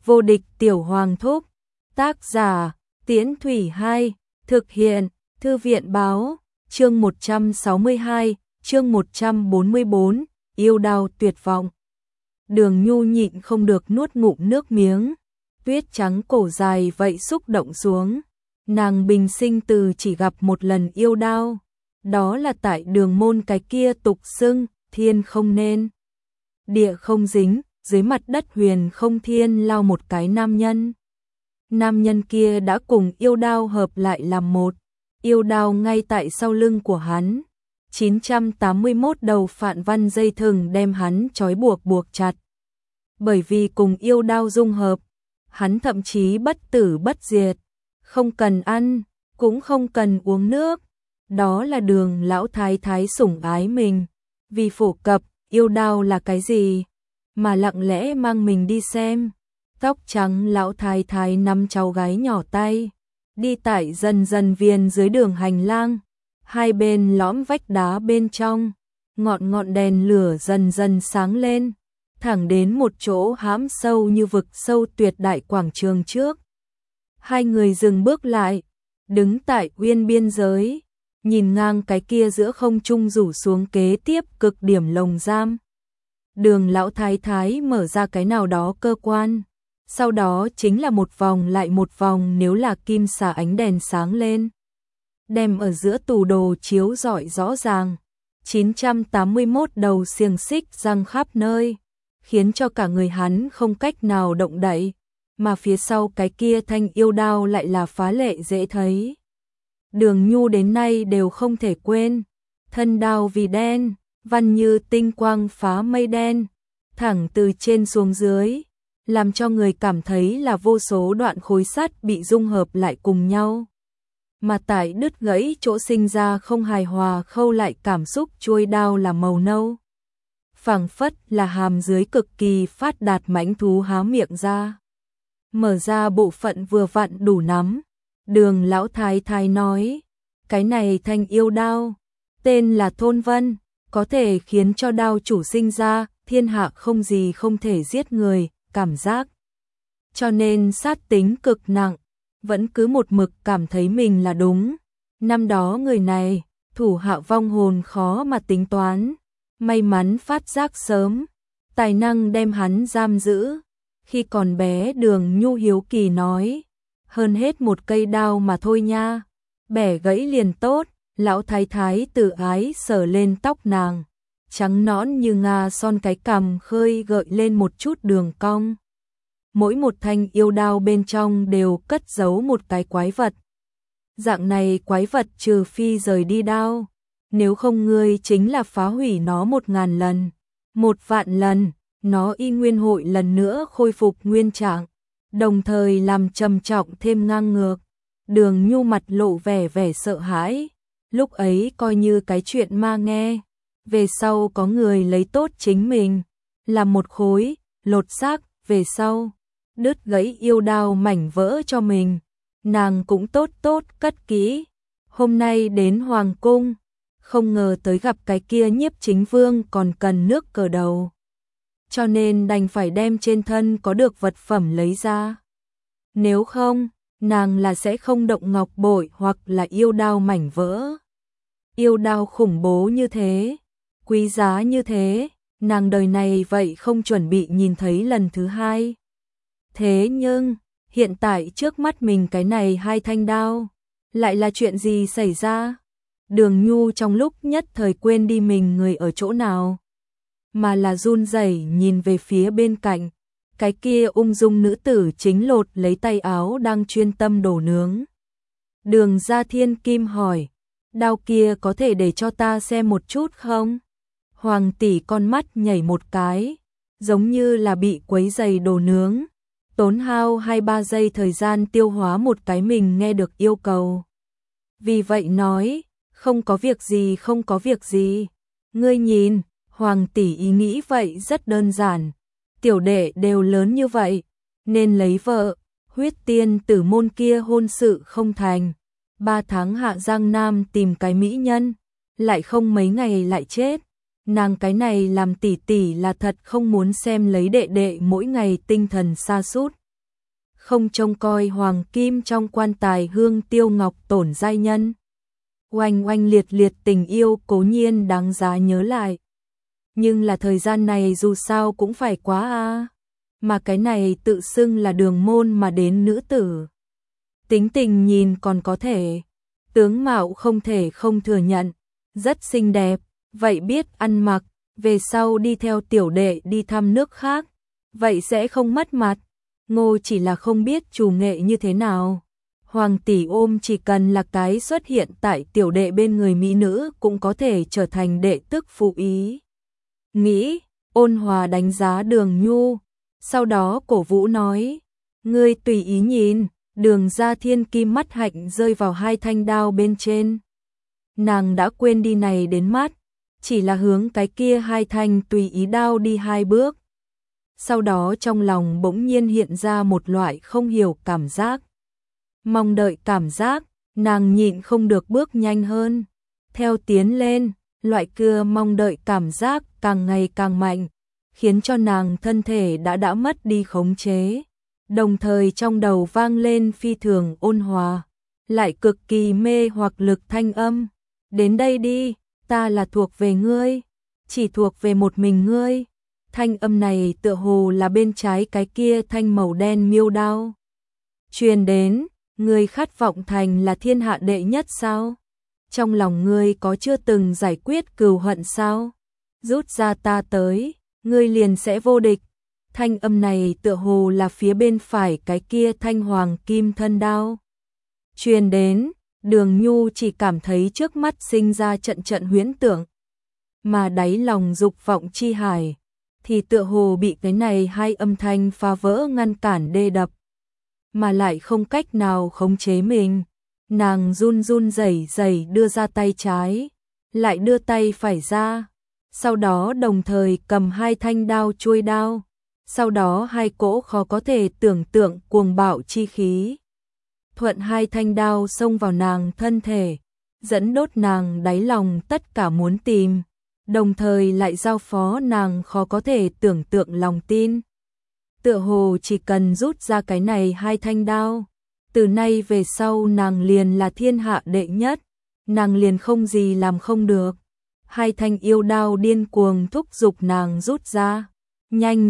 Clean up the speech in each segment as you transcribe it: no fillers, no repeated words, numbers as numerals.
Vô địch tiểu hoàng thúc. Tác giả, Tiễn Thủy 2, thực hiện, Thư viện báo, chương 162, chương 144, yêu đau tuyệt vọng. Đường Nhu nhịn không được nuốt ngụm nước miếng, tuyết trắng cổ dài vậy xúc động xuống. Nàng bình sinh từ chỉ gặp một lần yêu đau, đó là tại Đường Môn cái kia tục xưng, thiên không nên, địa không dính, dưới mặt đất huyền không thiên lao một cái nam nhân. Nam nhân kia đã cùng yêu đao hợp lại làm một, yêu đao ngay tại sau lưng của hắn. 981 đầu phạn văn dây thừng đem hắn trói buộc chặt. Bởi vì cùng yêu đao dung hợp, hắn thậm chí bất tử bất diệt, không cần ăn, cũng không cần uống nước. Đó là Đường lão thái thái sủng ái mình, vì phổ cập yêu đao là cái gì, mà lặng lẽ mang mình đi xem. Tóc trắng lão thái thái nắm cháu gái nhỏ tay, đi tại dần dần viên dưới đường hành lang, hai bên lõm vách đá bên trong, ngọn đèn lửa dần dần sáng lên, thẳng đến một chỗ hãm sâu như vực sâu tuyệt đại quảng trường trước. Hai người dừng bước lại, đứng tại uyên biên giới, nhìn ngang cái kia giữa không trung rủ xuống kế tiếp cực điểm lồng giam. Đường lão thái thái mở ra cái nào đó cơ quan, sau đó chính là một vòng lại một vòng nếu là kim xà ánh đèn sáng lên, đem ở giữa tủ đồ chiếu rọi rõ ràng. 981 đầu xiềng xích giăng khắp nơi, khiến cho cả người hắn không cách nào động đậy, mà phía sau cái kia thanh yêu đao lại là phá lệ dễ thấy. Đường Nhu đến nay đều không thể quên, thân đao vì đen, văn như tinh quang phá mây đen, thẳng từ trên xuống dưới, làm cho người cảm thấy là vô số đoạn khối sắt bị dung hợp lại cùng nhau. Mà tại đứt gãy chỗ sinh ra không hài hòa khâu lại cảm xúc chuôi đao là màu nâu. Phảng phất là hàm dưới cực kỳ phát đạt mãnh thú há miệng ra. Mở ra bộ phận vừa vặn đủ nắm. Đường lão thái thái nói, cái này thanh yêu đao, tên là Thôn Vân, có thể khiến cho đao chủ sinh ra, thiên hạ không gì không thể giết người, cảm giác. Cho nên sát tính cực nặng, vẫn cứ một mực cảm thấy mình là đúng. Năm đó người này, thủ hạ vong hồn khó mà tính toán, may mắn phát giác sớm, tài năng đem hắn giam giữ. Khi còn bé Đường Nhu hiếu kỳ nói, hơn hết một cây đao mà thôi nha, bẻ gãy liền tốt. Lão thái thái tự ái sờ lên tóc nàng, trắng nõn như ngà son, cái cằm khơi gợi lên một chút đường cong. Mỗi một thanh yêu đao bên trong đều cất giấu một cái quái vật. Dạng này quái vật trừ phi rời đi đao, nếu không ngươi chính là phá hủy nó 1000 lần, 1.000.000 lần, nó y nguyên hội lần nữa khôi phục nguyên trạng, đồng thời làm trầm trọng thêm ngang ngược. Đường Nhu mặt lộ vẻ sợ hãi, lúc ấy coi như cái chuyện ma nghe, về sau có người lấy tốt chính mình, làm một khối, lột xác, về sau đứt gãy yêu đao mảnh vỡ cho mình, nàng cũng tốt cất kỹ. Hôm nay đến Hoàng Cung, không ngờ tới gặp cái kia Nhiếp Chính Vương còn cần nước cờ đầu, cho nên đành phải đem trên thân có được vật phẩm lấy ra. Nếu không, nàng là sẽ không động ngọc bội hoặc là yêu đao mảnh vỡ. Yêu đao khủng bố như thế, quý giá như thế, nàng đời này vậy không chuẩn bị nhìn thấy lần thứ hai. Thế nhưng, hiện tại trước mắt mình cái này hai thanh đao, lại là chuyện gì xảy ra? Đường Nhu trong lúc nhất thời quên đi mình người ở chỗ nào, mà là run rẩy nhìn về phía bên cạnh, cái kia ung dung nữ tử chính lột lấy tay áo đang chuyên tâm đổ nướng. Đường Gia Thiên Kim hỏi, đao kia có thể để cho ta xem một chút không? Hoàng tỷ con mắt nhảy một cái, giống như là bị quấy rầy đổ nướng, tốn hao 2-3 giây thời gian tiêu hóa một cái mình nghe được yêu cầu. Vì vậy nói, không có việc gì, ngươi nhìn. Hoàng tỷ ý nghĩ vậy rất đơn giản, tiểu đệ đều lớn như vậy, nên lấy vợ, huyết tiên tử môn kia hôn sự không thành, 3 tháng hạ Giang Nam tìm cái mỹ nhân, lại không mấy ngày lại chết, nàng cái này làm tỷ tỷ là thật không muốn xem lấy đệ đệ mỗi ngày tinh thần sa sút. không trông coi hoàng kim trong quan tài hương tiêu ngọc tổn giai nhân. Oanh oanh liệt liệt tình yêu cố nhiên đáng giá nhớ lại. Nhưng là thời gian này dù sao cũng phải quá a. Mà cái này tự xưng là đường môn mà đến nữ tử. Tính tình nhìn còn có thể, tướng mạo không thể không thừa nhận, rất xinh đẹp, vậy biết ăn mặc, về sau đi theo tiểu đệ đi thăm nước khác, vậy sẽ không mất mặt. Ngô chỉ là không biết chủ nghệ như thế nào. Hoàng tỷ ôm chỉ cần là cái xuất hiện tại tiểu đệ bên người mỹ nữ cũng có thể trở thành đệ tức phụ ý. Nghĩ, ôn hòa đánh giá Đường Nhu, sau đó cổ vũ nói, ngươi tùy ý nhìn. Đường ra thiên kim mắt hạnh rơi vào hai thanh đao bên trên. Nàng đã quên đi này đến mắt, chỉ là hướng cái kia hai thanh tùy ý đao đi hai bước. Sau đó trong lòng bỗng nhiên hiện ra một loại không hiểu cảm giác. Mong đợi cảm giác, nàng nhịn không được bước nhanh hơn. Theo tiến lên, loại kia mong đợi cảm giác càng ngày càng mạnh, khiến cho nàng thân thể đã mất đi khống chế. Đồng thời trong đầu vang lên phi thường ôn hòa, lại cực kỳ mê hoặc lực thanh âm. Đến đây đi, ta là thuộc về ngươi, chỉ thuộc về một mình ngươi. Thanh âm này tựa hồ là bên trái cái kia thanh màu đen miêu đao. Truyền đến, ngươi khát vọng thành là thiên hạ đệ nhất sao? Trong lòng ngươi có chưa từng giải quyết cừu hận sao? Rút ra ta tới, ngươi liền sẽ vô địch. Thanh âm này tựa hồ là phía bên phải cái kia thanh hoàng kim thân đao. Truyền đến, Đường Nhu chỉ cảm thấy trước mắt sinh ra trận trận huyễn tưởng. Mà đáy lòng dục vọng chi hải, thì tựa hồ bị cái này hai âm thanh phá vỡ ngăn cản đê đập. Mà lại không cách nào khống chế mình. Nàng run run rẩy rẩy đưa ra tay trái, lại đưa tay phải ra. Sau đó đồng thời cầm hai thanh đao chuôi đao. Sau đó hai cỗ khó có thể tưởng tượng cuồng bạo chi khí. Thuận hai thanh đao xông vào nàng thân thể, dẫn đốt nàng đáy lòng tất cả muốn tìm, đồng thời lại giao phó nàng khó có thể tưởng tượng lòng tin. Tựa hồ chỉ cần rút ra cái này hai thanh đao, từ nay về sau nàng liền là thiên hạ đệ nhất, nàng liền không gì làm không được. Hai thanh yêu đao điên cuồng thúc giục nàng rút ra. Nhanh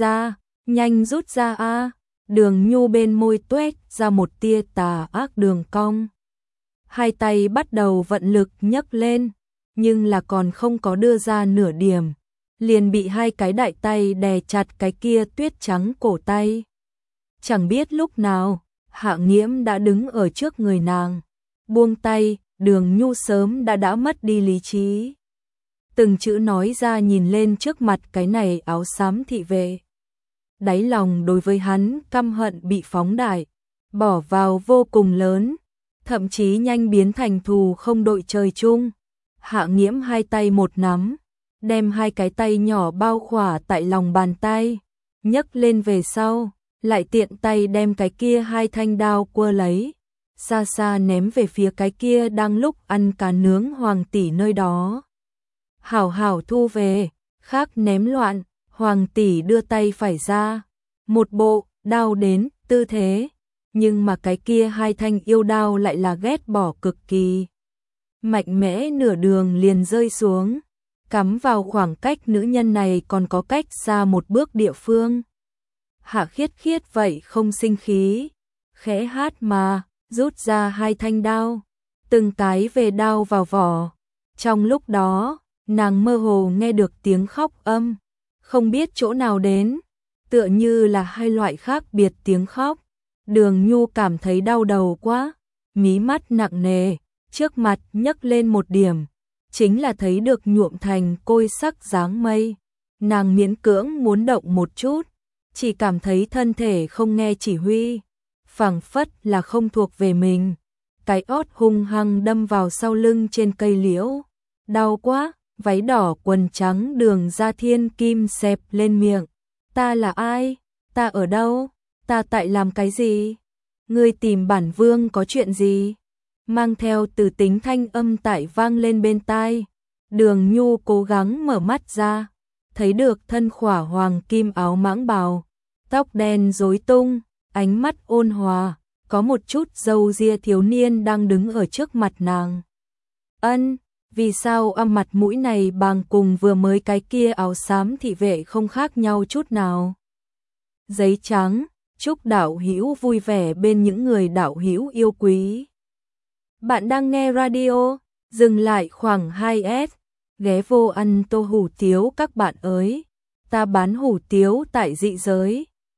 rút ra a. Đường Nhu bên môi tuét ra một tia tà ác đường cong. Hai tay bắt đầu vận lực nhấc lên, nhưng là còn không có đưa ra nửa điểm, liền bị hai cái đại tay đè chặt cái kia tuyết trắng cổ tay. Chẳng biết lúc nào, Hạ Nghiễm đã đứng ở trước người nàng. Buông tay, Đường Nhu sớm đã mất đi lý trí. Từng chữ nói ra nhìn lên trước mặt cái này áo xám thị vệ. Đáy lòng đối với hắn căm hận bị phóng đại, bỏ vào vô cùng lớn, thậm chí nhanh biến thành thù không đội trời chung. Hạ Nghiễm hai tay một nắm, đem hai cái tay nhỏ bao khỏa tại lòng bàn tay, nhấc lên về sau, lại tiện tay đem cái kia hai thanh đao quơ lấy, xa xa ném về phía cái kia đang lúc ăn cá nướng Hoàng tỷ nơi đó. Hảo hảo thu về, khác ném loạn. Hoàng tỷ đưa tay phải ra, một bộ đao đến tư thế, nhưng mà cái kia hai thanh yêu đao lại là ghét bỏ cực kỳ. Mạnh mẽ nửa đường liền rơi xuống, cắm vào khoảng cách nữ nhân này còn có cách xa một bước địa phương. Hạ Khiết Khiết vậy không sinh khí, khẽ hát mà, rút ra hai thanh đao, từng cái về đao vào vỏ. Trong lúc đó, nàng mơ hồ nghe được tiếng khóc âm. Không biết chỗ nào đến, tựa như là hai loại khác biệt tiếng khóc. Đường Nhu cảm thấy đau đầu quá, mí mắt nặng nề, trước mặt nhấc lên một điểm, chính là thấy được nhuộm thành côi sắc dáng mây. Nàng miễn cưỡng muốn động một chút, chỉ cảm thấy thân thể không nghe chỉ huy, phảng phất là không thuộc về mình. Cái ót hung hăng đâm vào sau lưng trên cây liễu, đau quá. Váy đỏ quần trắng Đường ra thiên kim xẹp lên miệng. Ta là ai? Ta ở đâu? Ta tại làm cái gì? Ngươi tìm bản vương có chuyện gì? Mang theo từ tính thanh âm tại vang lên bên tai. Đường Nhu cố gắng mở mắt ra, thấy được thân khỏa hoàng kim áo mãng bào, tóc đen rối tung, ánh mắt ôn hòa, có một chút râu ria thiếu niên đang đứng ở trước mặt nàng. Ân, vì sao mặt mũi này bằng cùng vừa mới cái kia áo xám thị vệ không khác nhau chút nào. Giấy trắng, chúc đạo hữu vui vẻ bên những người đạo hữu yêu quý. Bạn đang nghe radio, dừng lại khoảng 2S, ghé vô ăn tô hủ tiếu các bạn ơi. Ta bán hủ tiếu tại dị giới.